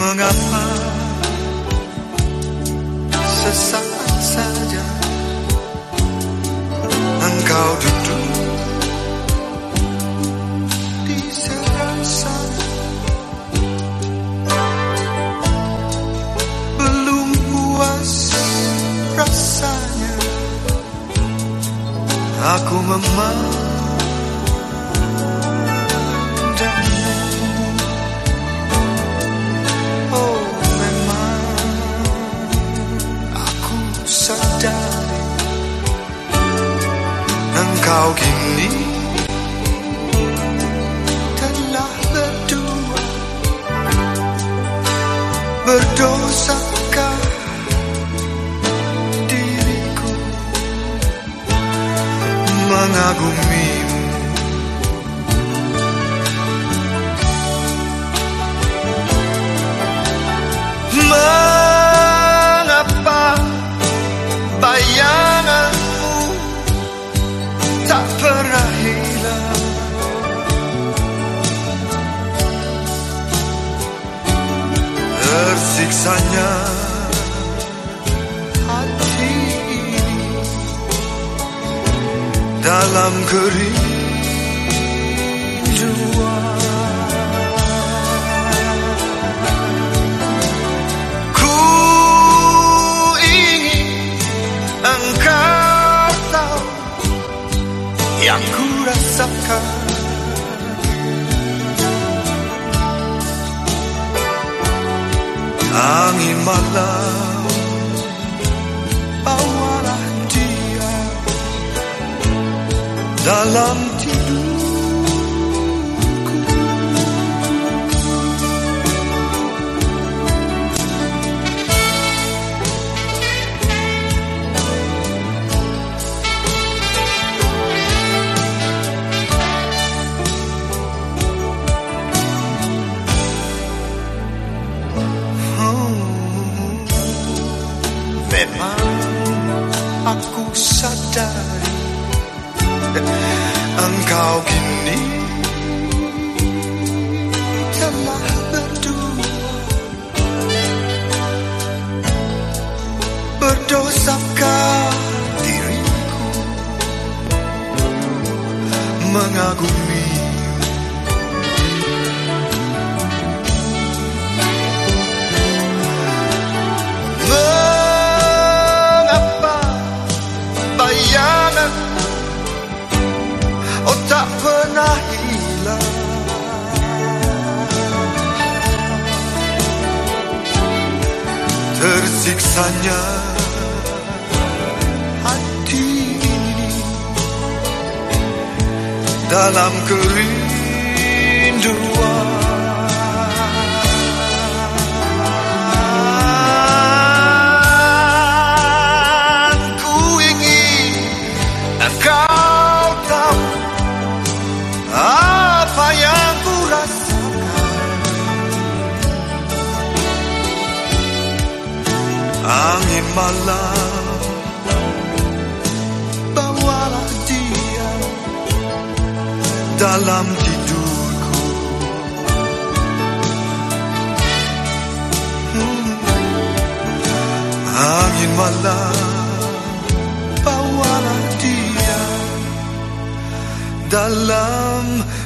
Mengapa sesaat saja engkau duduk di seberang sana, belum puas rasanya aku memandangmu. Oh, memang aku sadari engkau kini telah berdua. Berdosakah diriku mengagumimu? Mengapa bayanganmu tak pernah hilang? Tersiksanya hati ini dalam kerinduan. Ku ingin engkau tahu yang ku rasakan. Angin malam bawalah dia dalam tidurku. Memang aku sadari engkau kini telah berdua. Berdosakah diriku mengagumi? Oh, tak pernah hilang. Tersiksanya hati ini dalam kerinduan. Ku ingin engkau tahu apa yang ku rasakan. Angin malam bawalah dia dalam tidurku. Angin malam bawalah dia dalam